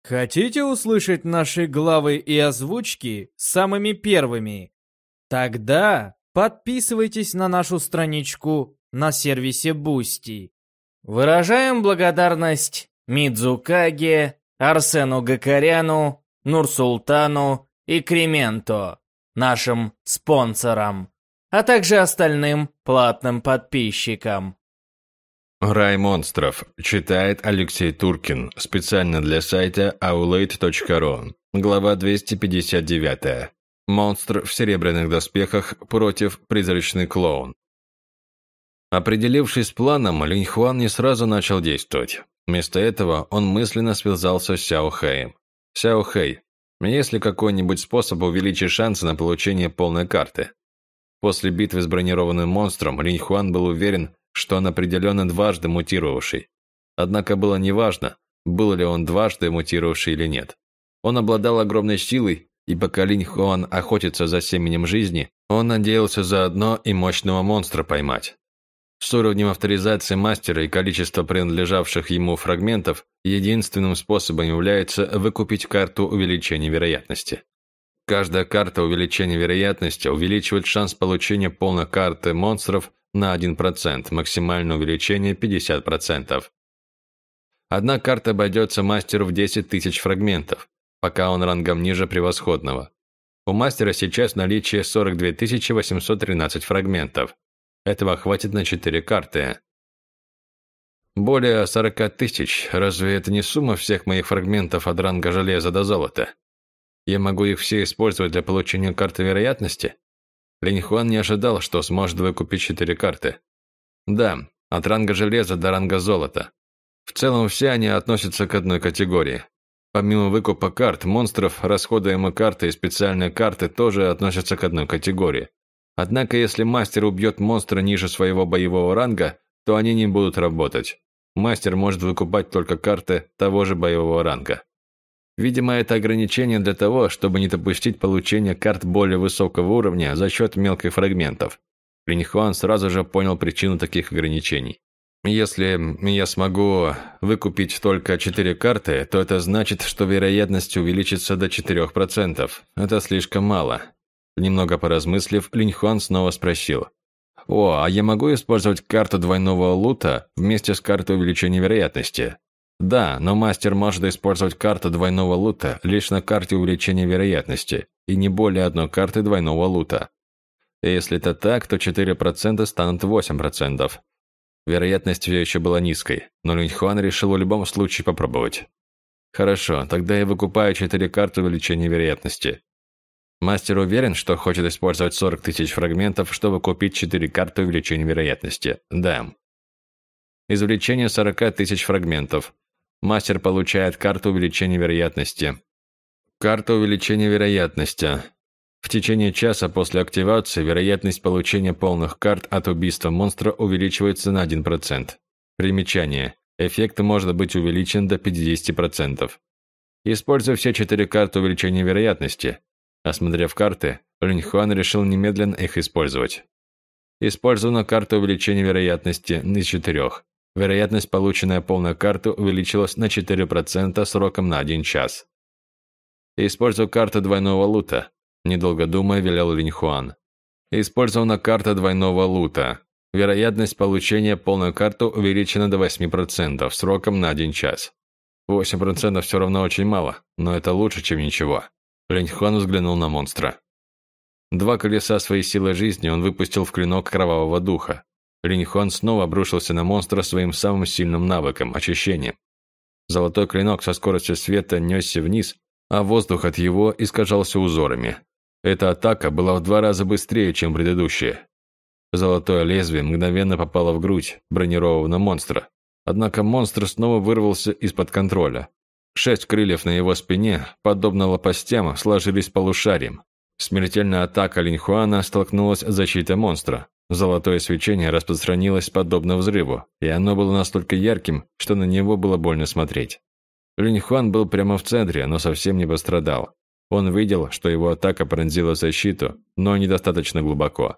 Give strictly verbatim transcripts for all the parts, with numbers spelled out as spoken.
Хотите услышать наши главы и озвучки самыми первыми? Тогда подписывайтесь на нашу страничку на сервисе Boosty. Выражаем благодарность Мидзукаге, Арсену Гакаряну, Нурсултану и Кременто, нашим спонсорам, а также остальным платным подписчикам. Рай монстров. Читает Алексей Туркин. Специально для сайта аулейт точка ру. Глава двести пятьдесят девять. Монстр в серебряных доспехах против призрачный клоун. Определившись с планом, Линь Хуан не сразу начал действовать. Вместо этого он мысленно связался с Сяо Хэем. «Сяо Хэй, есть ли какой-нибудь способ увеличить шансы на получение полной карты?» После битвы с бронированным монстром Линь Хуан был уверен, что он определенно дважды мутировавший. Однако было неважно, был ли он дважды мутировавший или нет. Он обладал огромной силой, и пока Линь Хуан охотится за семенем жизни, он надеялся заодно и мощного монстра поймать. С уровнем авторизации мастера и количества принадлежавших ему фрагментов, единственным способом является выкупить карту увеличения вероятности. Каждая карта увеличения вероятности увеличивает шанс получения полной карты монстров на один процент, максимальное увеличение пятьдесят процентов. Одна карта обойдется мастеру в десять тысяч фрагментов, пока он рангом ниже превосходного. У мастера сейчас в наличии сорок две тысячи восемьсот тринадцать фрагментов. Этого хватит на четыре карты. Более сорок тысяч. Разве это не сумма всех моих фрагментов от ранга железа до золота? Я могу их все использовать для получения карты вероятности? Линь Хуан не ожидал, что сможет выкупить четыре карты. Да, от ранга железа до ранга золота. В целом все они относятся к одной категории. Помимо выкупа карт, монстров, расходуемые карты и специальные карты тоже относятся к одной категории. Однако, если мастер убьет монстра ниже своего боевого ранга, то они не будут работать. Мастер может выкупать только карты того же боевого ранга. Видимо, это ограничение для того, чтобы не допустить получения карт более высокого уровня за счет мелких фрагментов. Линь Хуан сразу же понял причину таких ограничений. Если я смогу выкупить только четыре карты, то это значит, что вероятность увеличится до четырёх процентов. Это слишком мало. Немного поразмыслив, Линь Хуан снова спросил: «О, а я могу использовать карту двойного лута вместе с картой увеличения вероятности?» «Да, но мастер может использовать карту двойного лута лишь на карте увеличения вероятности и не более одной карты двойного лута. И если это так, то четыре процента станут восемь процентов». Вероятность все еще была низкой, но Линь Хуан решил в любом случае попробовать. «Хорошо, тогда я выкупаю четыре карты увеличения вероятности». Мастер уверен, что хочет использовать сорок тысяч фрагментов, чтобы купить четыре карты увеличения вероятности. Да. Извлечение сорок тысяч фрагментов. Мастер получает карту увеличения вероятности. Карта увеличения вероятности. В течение часа после активации вероятность получения полных карт от убийства монстра увеличивается на один процент. Примечание. Эффект может быть увеличен до пятьдесят процентов. Используя все четыре карты увеличения вероятности. Осмотрев карты, Линь Хуан решил немедленно их использовать. Использована карта увеличения вероятности из четырех. Вероятность, полученная полной карты, увеличилась на четыре процента сроком на один час. Используя карту двойного лута, недолго думая, велел Линь Хуан. Использована карта двойного лута. Вероятность получения полной карты увеличена до восьми процентов сроком на один час. восемь процентов все равно очень мало, но это лучше, чем ничего. Линь Хуан взглянул на монстра. Два колеса своей силы жизни он выпустил в клинок кровавого духа. Линь Хуан снова обрушился на монстра своим самым сильным навыком – очищением. Золотой клинок со скоростью света несся вниз, а воздух от его искажался узорами. Эта атака была в два раза быстрее, чем предыдущая. Золотое лезвие мгновенно попало в грудь бронированного монстра. Однако монстр снова вырвался из-под контроля. Шесть крыльев на его спине, подобно лопастям, сложились полушарием. Смертельная атака Линь Хуана столкнулась с защитой монстра. Золотое свечение распространилось подобно взрыву, и оно было настолько ярким, что на него было больно смотреть. Линь Хуан был прямо в центре, но совсем не пострадал. Он видел, что его атака пронзила защиту, но недостаточно глубоко.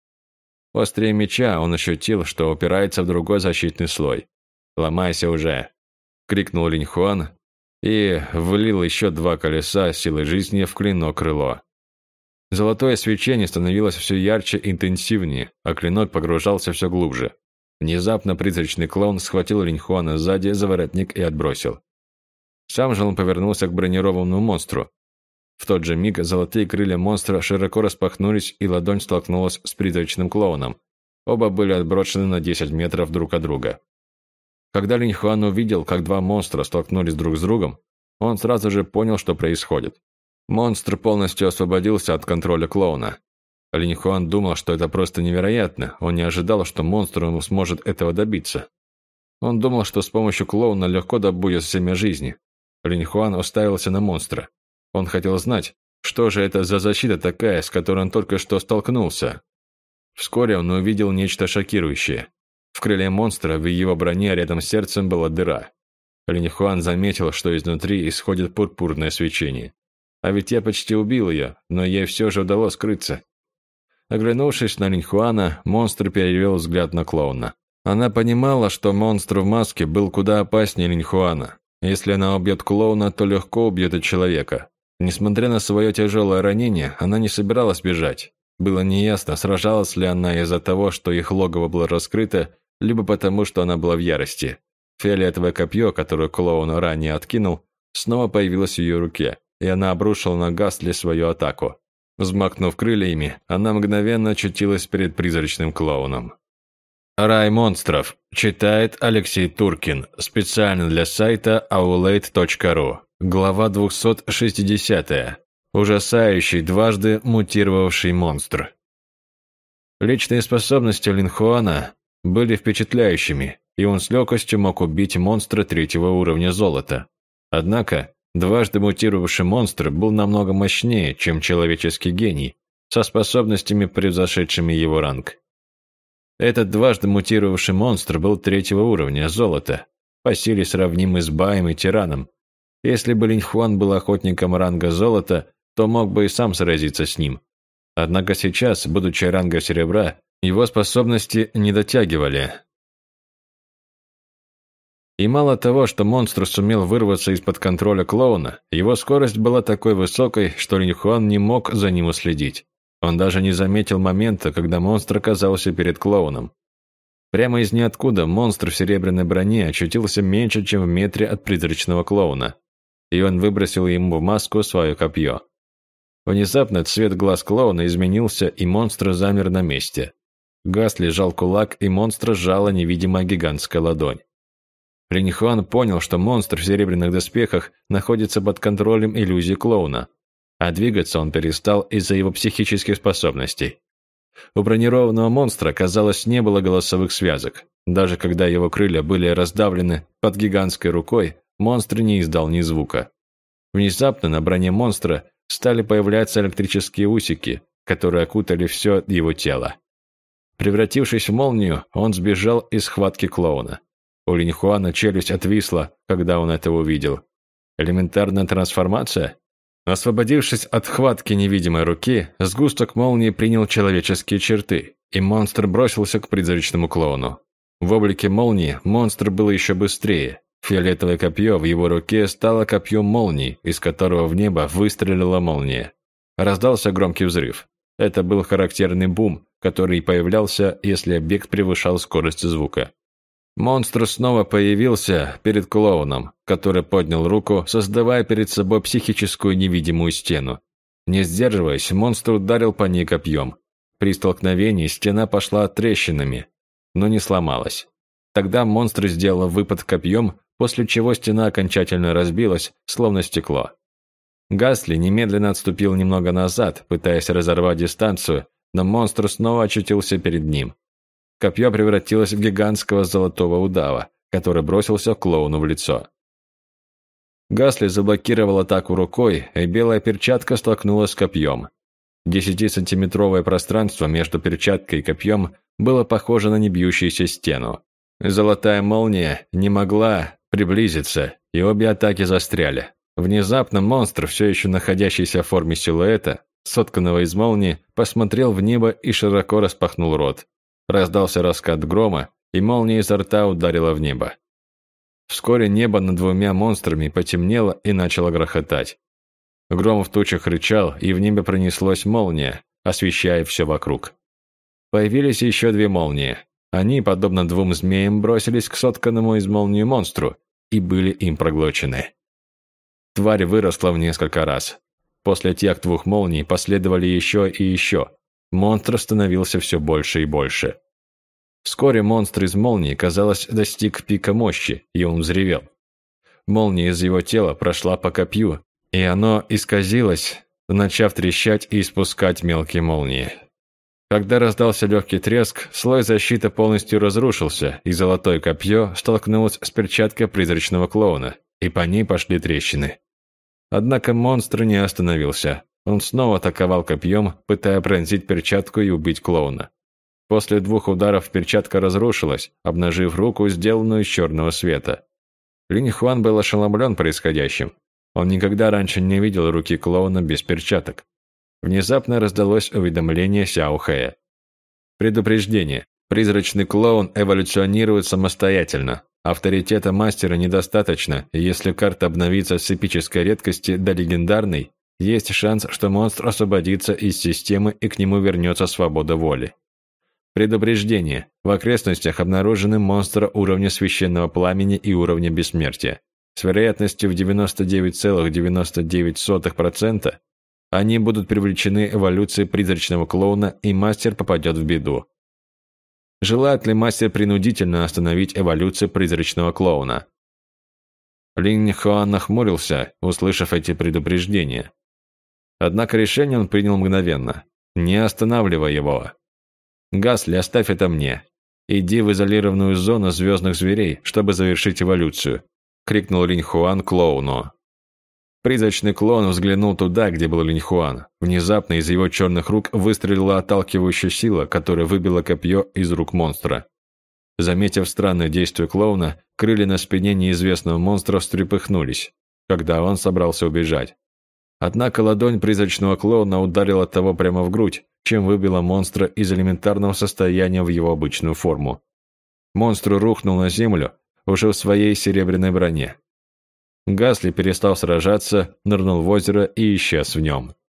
Острее меча он ощутил, что упирается в другой защитный слой. «Ломайся уже!» – крикнул Линь Хуан, и влил еще два колеса силы жизни в клинок-крыло. Золотое свечение становилось все ярче и интенсивнее, а клинок погружался все глубже. Внезапно призрачный клоун схватил Линьхуана сзади за воротник и отбросил. Сам же он повернулся к бронированному монстру. В тот же миг золотые крылья монстра широко распахнулись, и ладонь столкнулась с призрачным клоуном. Оба были отброшены на десять метров друг от друга. Когда Линьхуан увидел, как два монстра столкнулись друг с другом, он сразу же понял, что происходит. Монстр полностью освободился от контроля клоуна. Линьхуан думал, что это просто невероятно, он не ожидал, что монстр сможет этого добиться. Он думал, что с помощью клоуна легко добудет семя жизни. Линьхуан уставился на монстра. Он хотел знать, что же это за защита такая, с которой он только что столкнулся. Вскоре он увидел нечто шокирующее. В крыле монстра в его броне рядом с сердцем была дыра. Линьхуан заметил, что изнутри исходит пурпурное свечение. А ведь я почти убил ее, но ей все же удалось скрыться. Оглянувшись на Линьхуана, монстр перевел взгляд на клоуна. Она понимала, что монстр в маске был куда опаснее Линьхуана. Если она убьет клоуна, то легко убьет и человека. Несмотря на свое тяжелое ранение, она не собиралась бежать. Было неясно, сражалась ли она из-за того, что их логово было раскрыто, либо потому, что она была в ярости. Фиолетовое копье, которое клоун ранее откинул, снова появилось в ее руке, и она обрушила на Гасли свою атаку. Взмахнув крыльями, она мгновенно очутилась перед призрачным клоуном. «Рай монстров», читает Алексей Туркин, специально для сайта аулейт точка ру. Глава двухсот шестидесятая. Ужасающий, дважды мутировавший монстр. Личные способности Линьхуана были впечатляющими, и он с легкостью мог убить монстра третьего уровня золота. Однако, дважды мутировавший монстр был намного мощнее, чем человеческий гений, со способностями, превзошедшими его ранг. Этот дважды мутировавший монстр был третьего уровня золота, по силе сравнимый с Баем и Тираном. Если бы Линьхуан был охотником ранга золота, то мог бы и сам сразиться с ним. Однако сейчас, будучи ранга серебра, его способности не дотягивали. И мало того, что монстр сумел вырваться из-под контроля клоуна, его скорость была такой высокой, что Линьхуан не мог за ним уследить. Он даже не заметил момента, когда монстр оказался перед клоуном. Прямо из ниоткуда монстр в серебряной броне очутился меньше, чем в метре от призрачного клоуна, и он выбросил ему в маску свое копье. Внезапно цвет глаз клоуна изменился, и монстр замер на месте. Гасли сжал кулак, и монстра сжала невидимая гигантская ладонь. Линьхуан понял, что монстр в серебряных доспехах находится под контролем иллюзии клоуна, а двигаться он перестал из-за его психических способностей. У бронированного монстра, казалось, не было голосовых связок. Даже когда его крылья были раздавлены под гигантской рукой, монстр не издал ни звука. Внезапно на броне монстра стали появляться электрические усики, которые окутали все его тело. Превратившись в молнию, он сбежал из схватки клоуна. У Линьхуана челюсть отвисла, когда он это увидел. Элементарная трансформация? Освободившись от хватки невидимой руки, сгусток молнии принял человеческие черты, и монстр бросился к призрачному клоуну. В облике молнии монстр был еще быстрее. Фиолетовое копье в его руке стало копьем молнии, из которого в небо выстрелила молния. Раздался громкий взрыв. Это был характерный бум, который появлялся, если объект превышал скорость звука. Монстр снова появился перед клоуном, который поднял руку, создавая перед собой психическую невидимую стену. Не сдерживаясь, монстр ударил по ней копьем. При столкновении стена пошла трещинами, но не сломалась. Тогда монстр сделал выпад копьем, после чего стена окончательно разбилась, словно стекло. Гасли немедленно отступил немного назад, пытаясь разорвать дистанцию, но монстр снова очутился перед ним. Копье превратилось в гигантского золотого удава, который бросился клоуну в лицо. Гасли заблокировал атаку рукой, и белая перчатка столкнулась с копьем. Десятисантиметровое пространство между перчаткой и копьем было похоже на небьющуюся стену. Золотая молния не могла приблизиться, и обе атаки застряли. Внезапно монстр, все еще находящийся в форме силуэта, сотканного из молнии, посмотрел в небо и широко распахнул рот. Раздался раскат грома, и молния изо рта ударила в небо. Вскоре небо над двумя монстрами потемнело и начало грохотать. Гром в тучах рычал, и в небе пронеслась молния, освещая все вокруг. Появились еще две молнии. Они, подобно двум змеям, бросились к сотканному из молнии монстру и были им проглочены. Тварь выросла в несколько раз. После тех двух молний последовали еще и еще. Монстр становился все больше и больше. Вскоре монстр из молнии, казалось, достиг пика мощи, и он взревел. Молния из его тела прошла по копью, и оно исказилось, начав трещать и испускать мелкие молнии. Когда раздался легкий треск, слой защиты полностью разрушился, и золотое копье столкнулось с перчаткой призрачного клоуна, и по ней пошли трещины. Однако монстр не остановился. Он снова атаковал копьем, пытаясь пронзить перчатку и убить клоуна. После двух ударов перчатка разрушилась, обнажив руку, сделанную из черного света. Линь Хуан был ошеломлен происходящим. Он никогда раньше не видел руки клоуна без перчаток. Внезапно раздалось уведомление Сяо Хэя. Предупреждение. Призрачный клоун эволюционирует самостоятельно. Авторитета мастера недостаточно, и если карта обновится с эпической редкости до легендарной, есть шанс, что монстр освободится из системы и к нему вернется свобода воли. Предупреждение. В окрестностях обнаружены монстры уровня священного пламени и уровня бессмертия. С вероятностью в девяносто девять целых девяносто девять сотых процента они будут привлечены эволюцией призрачного клоуна, и мастер попадет в беду. Желает ли мастер принудительно остановить эволюцию призрачного клоуна? Линь Хуан нахмурился, услышав эти предупреждения. Однако решение он принял мгновенно, не останавливая его. «Гасли, оставь это мне. Иди в изолированную зону звездных зверей, чтобы завершить эволюцию», — крикнул Линь Хуан клоуну. Призрачный клоун взглянул туда, где был Линь Хуан. Внезапно из его черных рук выстрелила отталкивающая сила, которая выбила копье из рук монстра. Заметив странное действие клоуна, крылья на спине неизвестного монстра встрепыхнулись, когда он собрался убежать. Однако ладонь призрачного клоуна ударила того прямо в грудь, чем выбила монстра из элементарного состояния в его обычную форму. Монстр рухнул на землю, уже в своей серебряной броне. Гасли перестал сражаться, нырнул в озеро и исчез в нем.